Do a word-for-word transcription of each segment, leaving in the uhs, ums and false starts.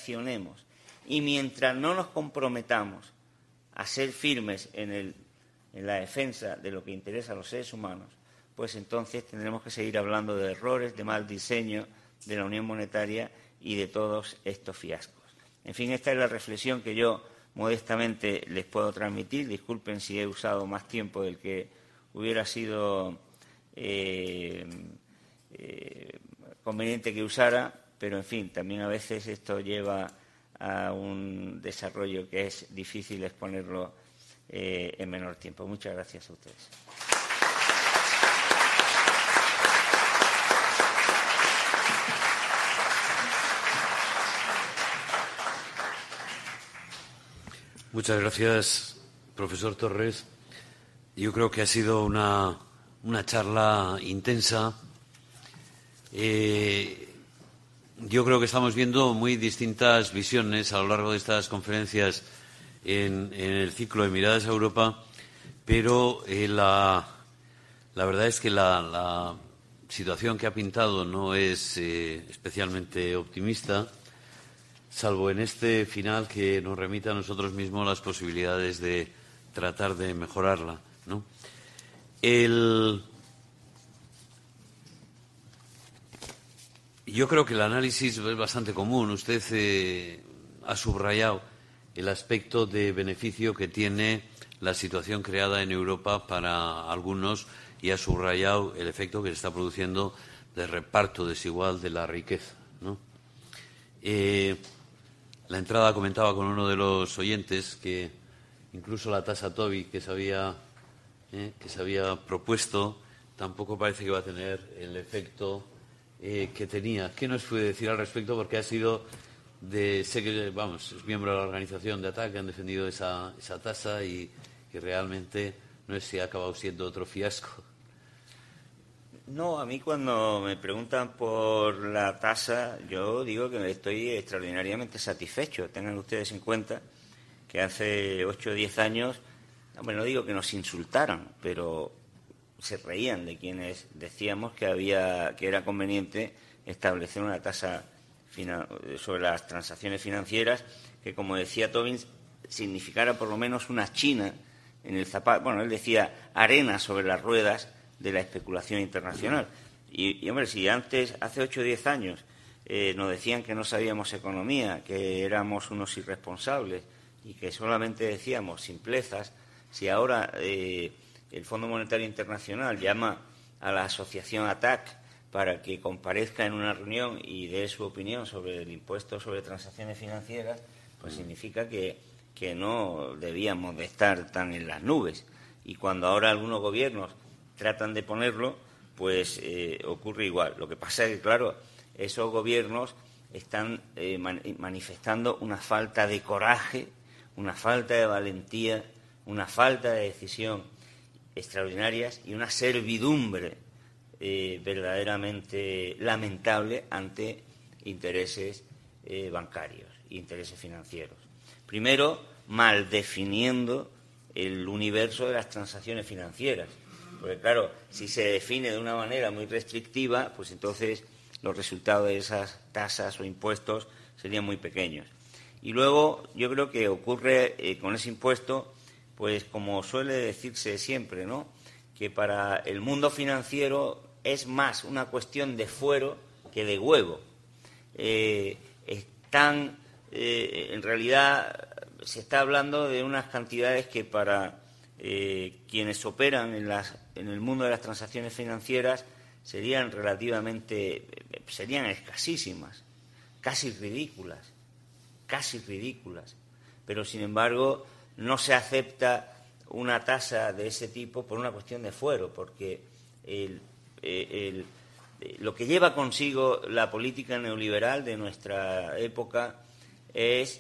accionemos. Y mientras no nos comprometamos a ser firmes en, el, en la defensa de lo que interesa a los seres humanos, pues entonces tendremos que seguir hablando de errores, de mal diseño de la Unión Monetaria y de todos estos fiascos. En fin, esta es la reflexión que yo modestamente les puedo transmitir. Disculpen si he usado más tiempo del que hubiera sido eh, eh, conveniente que usara, pero en fin, también a veces esto lleva a un desarrollo que es difícil exponerlo eh, en menor tiempo. Muchas gracias a ustedes. Muchas gracias, profesor Torres. Yo creo que ha sido una, una charla intensa. Eh, yo creo que estamos viendo muy distintas visiones a lo largo de estas conferencias en, en el ciclo de Miradas a Europa, pero eh, la, la verdad es que la, la situación que ha pintado no es eh, especialmente optimista, salvo en este final que nos remite a nosotros mismos las posibilidades de tratar de mejorarla, ¿no? El... Yo creo que el análisis es bastante común. Usted eh, ha subrayado el aspecto de beneficio que tiene la situación creada en Europa para algunos y ha subrayado el efecto que se está produciendo de reparto desigual de la riqueza, ¿no? Eh, La entrada comentaba con uno de los oyentes que incluso la tasa Tobin que se había, eh, que se había propuesto tampoco parece que va a tener el efecto eh, que tenía. ¿Qué nos puede decir al respecto? Porque ha sido de, sé que, vamos, es miembro de la organización de A T A C que han defendido esa, esa tasa y que realmente no sé si ha acabado siendo otro fiasco. No, a mí cuando me preguntan por la tasa, yo digo que estoy extraordinariamente satisfecho. Tengan ustedes en cuenta que hace ocho o diez años, bueno, no digo que nos insultaran, pero se reían de quienes decíamos que había que era conveniente establecer una tasa sobre las transacciones financieras que, como decía Tobin, significara por lo menos una china en el zapato. Bueno, él decía arena sobre las ruedas de la especulación internacional. Y, y hombre, si antes, hace ocho o diez años, eh, nos decían que no sabíamos economía, que éramos unos irresponsables y que solamente decíamos simplezas, si ahora eh, el Fondo Monetario Internacional llama a la asociación A T A C para que comparezca en una reunión y dé su opinión sobre el impuesto sobre transacciones financieras, pues significa que, que no debíamos de estar tan en las nubes. Y cuando ahora algunos gobiernos tratan de ponerlo, pues eh, ocurre igual. Lo que pasa es que, claro, esos gobiernos están eh, man manifestando una falta de coraje, una falta de valentía, una falta de decisión extraordinarias y una servidumbre eh, verdaderamente lamentable ante intereses eh, bancarios, intereses financieros. Primero, mal definiendo el universo de las transacciones financieras. Porque, claro, si se define de una manera muy restrictiva, pues entonces los resultados de esas tasas o impuestos serían muy pequeños. Y luego, yo creo que ocurre eh, con ese impuesto, pues como suele decirse siempre, ¿no?, que para el mundo financiero es más una cuestión de fuero que de huevo. Eh, están, eh, en realidad, se está hablando de unas cantidades que para eh, quienes operan en las en el mundo de las transacciones financieras serían relativamente, serían escasísimas, casi ridículas, casi ridículas. Pero, sin embargo, no se acepta una tasa de ese tipo por una cuestión de fuero, porque el, el, el, lo que lleva consigo la política neoliberal de nuestra época es,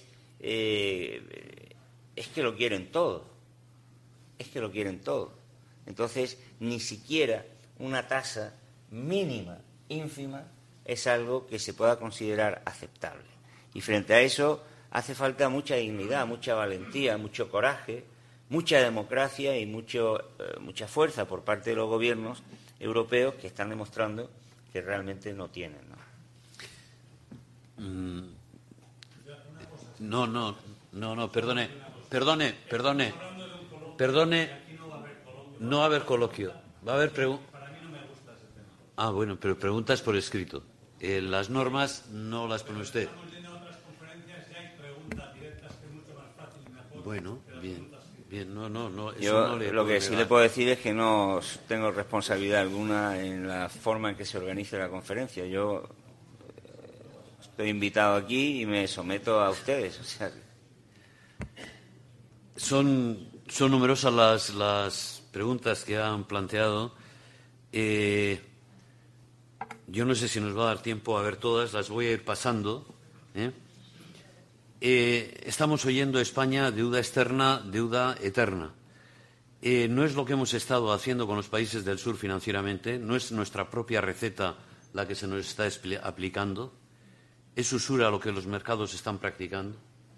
eh, es que lo quieren todo, es que lo quieren todo. Entonces, ni siquiera una tasa mínima, ínfima, es algo que se pueda considerar aceptable. Y frente a eso hace falta mucha dignidad, mucha valentía, mucho coraje, mucha democracia y mucho, eh, mucha fuerza por parte de los gobiernos europeos que están demostrando que realmente no tienen, ¿no? Mm. No, no, no, no, perdone, perdone, perdone, perdone, no va a haber coloquio, va a haber preguntas. Ah, bueno, pero preguntas por escrito. Eh, las normas no las pone usted. Bueno, bien, bien, no, no, no. Eso Yo no le lo que puedo sí negar. le puedo decir es que no tengo responsabilidad alguna en la forma en que se organice la conferencia. Yo eh, estoy invitado aquí y me someto a ustedes. O sea, Son, son numerosas las, las preguntas que han planteado. Eh, yo no sé si nos va a dar tiempo a ver todas, las voy a ir pasando. ¿eh? Eh, estamos oyendo España, deuda externa, deuda eterna. Eh, no es lo que hemos estado haciendo con los países del sur financieramente, no es nuestra propia receta la que se nos está aplicando. ¿Es usura lo que los mercados están practicando?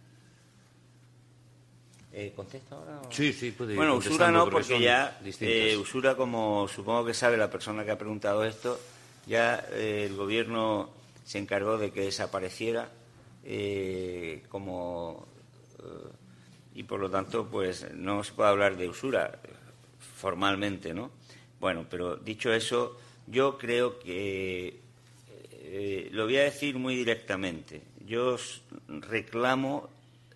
Eh, ¿Contesto ahora? O... Sí, sí, puede ir Bueno, usura contestando no, porque porque son ya distintas. eh, usura, como supongo que sabe la persona que ha preguntado esto, ya eh, el Gobierno se encargó de que desapareciera eh, como eh, y por lo tanto, pues no se puede hablar de usura formalmente, ¿no? Bueno, pero dicho eso, yo creo que eh, lo voy a decir muy directamente. Yo reclamo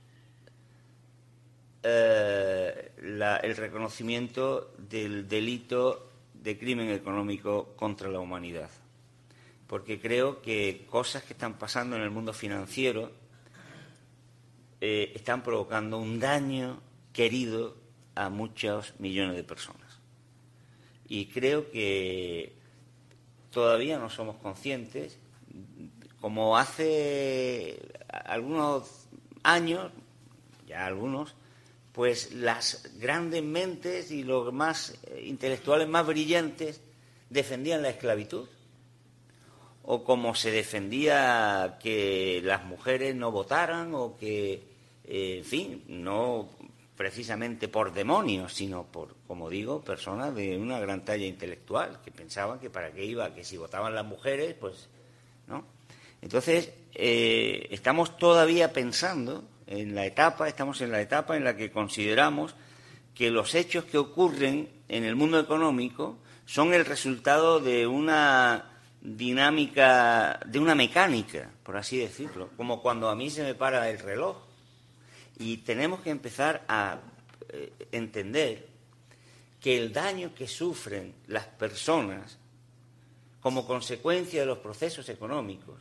Eh, la, el reconocimiento del delito de crimen económico contra la humanidad, porque creo que cosas que están pasando en el mundo financiero eh, están provocando un daño querido a muchos millones de personas, y creo que todavía no somos conscientes, como hace algunos años, ya algunos, pues las grandes mentes y los más eh, intelectuales más brillantes defendían la esclavitud, o como se defendía que las mujeres no votaran, o que, eh, en fin, no precisamente por demonios, sino por, como digo, personas de una gran talla intelectual, que pensaban que para qué iba, que si votaban las mujeres, pues, ¿no? Entonces, eh, estamos todavía pensando en la etapa, estamos en la etapa en la que consideramos que los hechos que ocurren en el mundo económico son el resultado de una dinámica, de una mecánica, por así decirlo, como cuando a mí se me para el reloj. Y tenemos que empezar a eh, entender que el daño que sufren las personas como consecuencia de los procesos económicos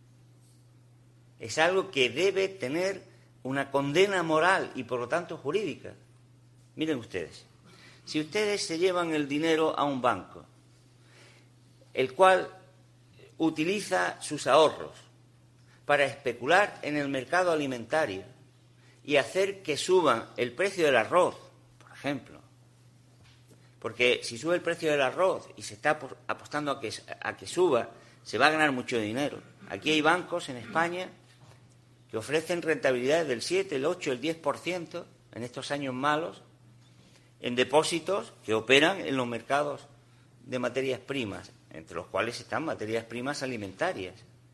es algo que debe tener una condena moral y, por lo tanto, jurídica. Miren ustedes, si ustedes se llevan el dinero a un banco, el cual utiliza sus ahorros para especular en el mercado alimentario y hacer que suba el precio del arroz, por ejemplo, porque si sube el precio del arroz y se está apostando a que, a que suba, se va a ganar mucho dinero. Aquí hay bancos en España que ofrecen rentabilidades del siete, el ocho, el diez por ciento en estos años malos, en depósitos que operan en los mercados de materias primas, entre los cuales están materias primas alimentarias.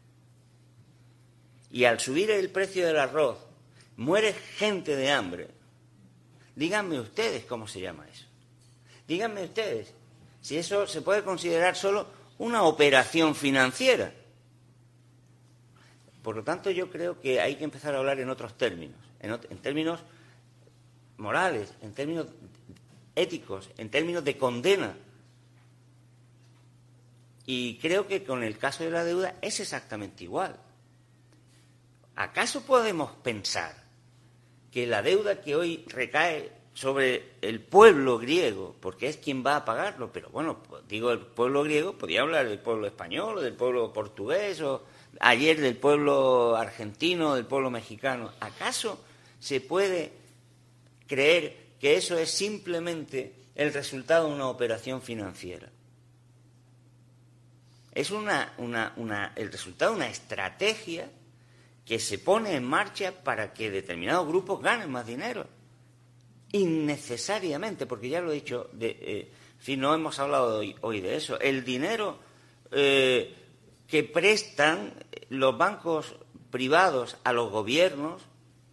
Y al subir el precio del arroz, muere gente de hambre. Díganme ustedes cómo se llama eso. Díganme ustedes si eso se puede considerar solo una operación financiera. Por lo tanto, yo creo que hay que empezar a hablar en otros términos, en, ot- en términos morales, en términos éticos, en términos de condena. Y creo que con el caso de la deuda es exactamente igual. ¿Acaso podemos pensar que la deuda que hoy recae sobre el pueblo griego, porque es quien va a pagarlo, pero bueno, pues digo el pueblo griego, podría hablar del pueblo español, o del pueblo portugués, o ayer del pueblo argentino, del pueblo mexicano? ¿Acaso se puede creer que eso es simplemente el resultado de una operación financiera? Es una, una, una, el resultado de una estrategia que se pone en marcha para que determinados grupos ganen más dinero. Innecesariamente, porque ya lo he dicho, de, eh, en fin, no hemos hablado hoy, hoy de eso. El dinero eh, que prestan los bancos privados a los gobiernos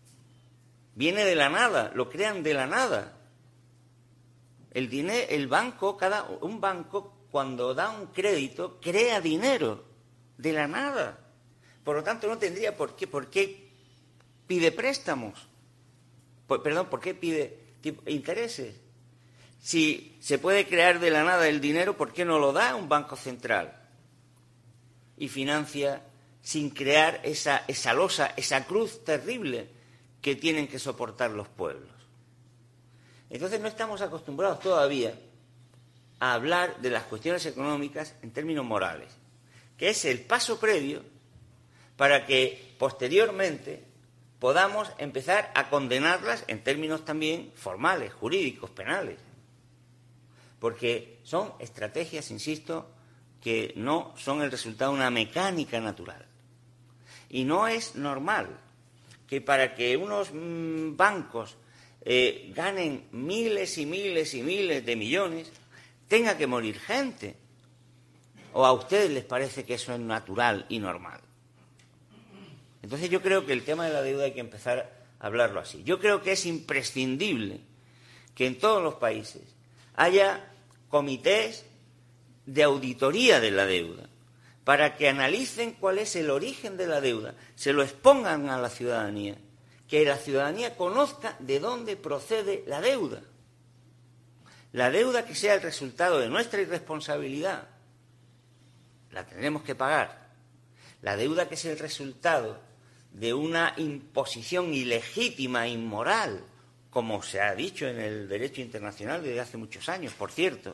Viene de la nada, lo crean de la nada. El dinero, el banco, cada un banco cuando da un crédito crea dinero de la nada. Por lo tanto, no tendría por qué, por qué pide préstamos. Por, perdón, ¿por qué pide intereses? Si se puede crear de la nada el dinero, ¿por qué no lo da un banco central? Y financia sin crear esa, esa losa, esa cruz terrible que tienen que soportar los pueblos. Entonces no estamos acostumbrados todavía a hablar de las cuestiones económicas en términos morales, que es el paso previo para que posteriormente podamos empezar a condenarlas en términos también formales, jurídicos, penales. Porque son estrategias, insisto, que no son el resultado de una mecánica natural. Y no es normal que para que unos mmm, bancos eh, ganen miles y miles y miles de millones, tenga que morir gente. ¿O a ustedes les parece que eso es natural y normal? Entonces yo creo que el tema de la deuda hay que empezar a hablarlo así. Yo creo que es imprescindible que en todos los países haya comités de auditoría de la deuda para que analicen cuál es el origen de la deuda, se lo expongan a la ciudadanía, que la ciudadanía conozca de dónde procede la deuda. La deuda que sea el resultado de nuestra irresponsabilidad, la tendremos que pagar. La deuda que sea el resultado de una imposición ilegítima, inmoral, como se ha dicho en el derecho internacional desde hace muchos años, por cierto,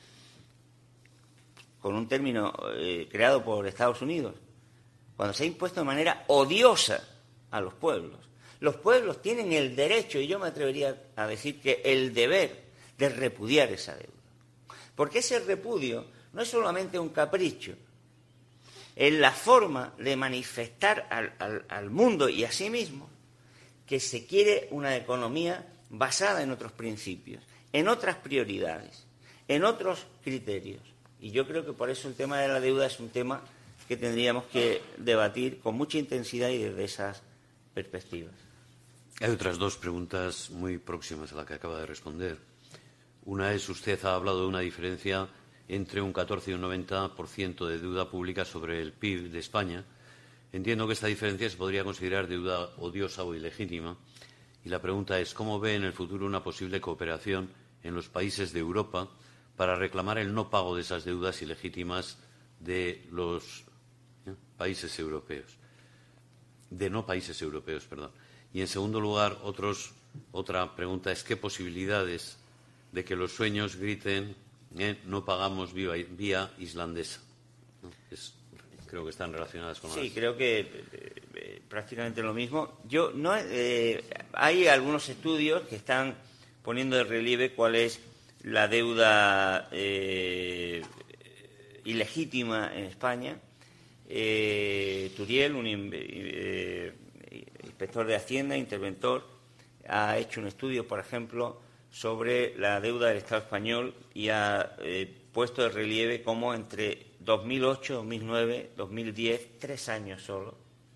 con un término eh, creado por Estados Unidos, cuando se ha impuesto de manera odiosa a los pueblos. Los pueblos tienen el derecho, y yo me atrevería a decir que el deber, de repudiar esa deuda. Porque ese repudio no es solamente un capricho, es la forma de manifestar al, al, al mundo y a sí mismo que se quiere una economía basada en otros principios, en otras prioridades, en otros criterios. Y yo creo que por eso el tema de la deuda es un tema que tendríamos que debatir con mucha intensidad y desde esas perspectivas. Hay otras dos preguntas muy próximas a la que acaba de responder. Una es, usted ha hablado de una diferencia entre un catorce y un noventa por ciento de deuda pública sobre el P I B de España. Entiendo que esta diferencia se podría considerar deuda odiosa o ilegítima. Y la pregunta es, ¿cómo ve en el futuro una posible cooperación en los países de Europa para reclamar el no pago de esas deudas ilegítimas de los ¿eh? países europeos? De no países europeos, perdón. Y en segundo lugar, otros, otra pregunta es, ¿qué posibilidades de que los sueños griten eh, no pagamos vía, vía islandesa? ¿No? Es, creo que están relacionadas con Sí, las... creo que eh, eh, prácticamente lo mismo. Yo no eh, hay algunos estudios que están poniendo de relieve cuál es la deuda eh, ilegítima en España. Eh, Turiel, un eh, inspector de Hacienda, interventor, ha hecho un estudio, por ejemplo, sobre la deuda del Estado español y ha eh, puesto de relieve cómo entre dos mil ocho, dos mil nueve, dos mil diez, tres años solo,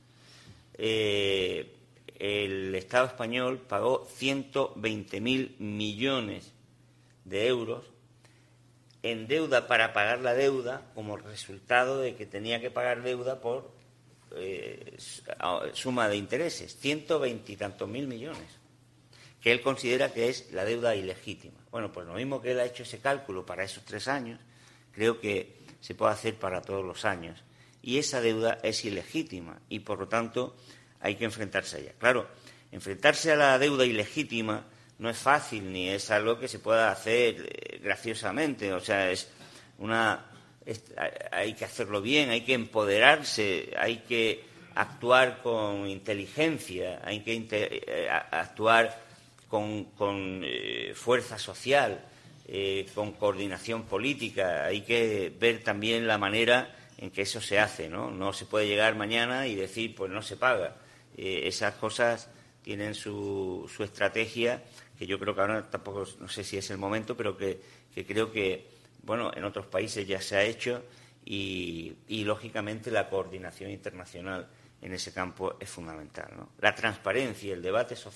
eh, el Estado español pagó ciento veinte mil millones de euros en deuda para pagar la deuda como resultado de que tenía que pagar deuda por eh, suma de intereses, ciento veinte y tantos mil millones, que él considera que es la deuda ilegítima. Bueno, pues lo mismo que él ha hecho ese cálculo para esos tres años, creo que se puede hacer para todos los años. Y esa deuda es ilegítima y, por lo tanto, hay que enfrentarse a ella. Claro, enfrentarse a la deuda ilegítima no es fácil ni es algo que se pueda hacer eh, graciosamente. O sea, es una es, hay que hacerlo bien, hay que empoderarse, hay que actuar con inteligencia, hay que inter, eh, actuar con, con eh, fuerza social, eh, con coordinación política. Hay que ver también la manera en que eso se hace, ¿no? No se puede llegar mañana y decir, pues no se paga. Eh, esas cosas tienen su, su estrategia, que yo creo que ahora tampoco, no sé si es el momento, pero que, que creo que, bueno, en otros países ya se ha hecho y, y, lógicamente, la coordinación internacional en ese campo es fundamental, ¿no? La transparencia y el debate social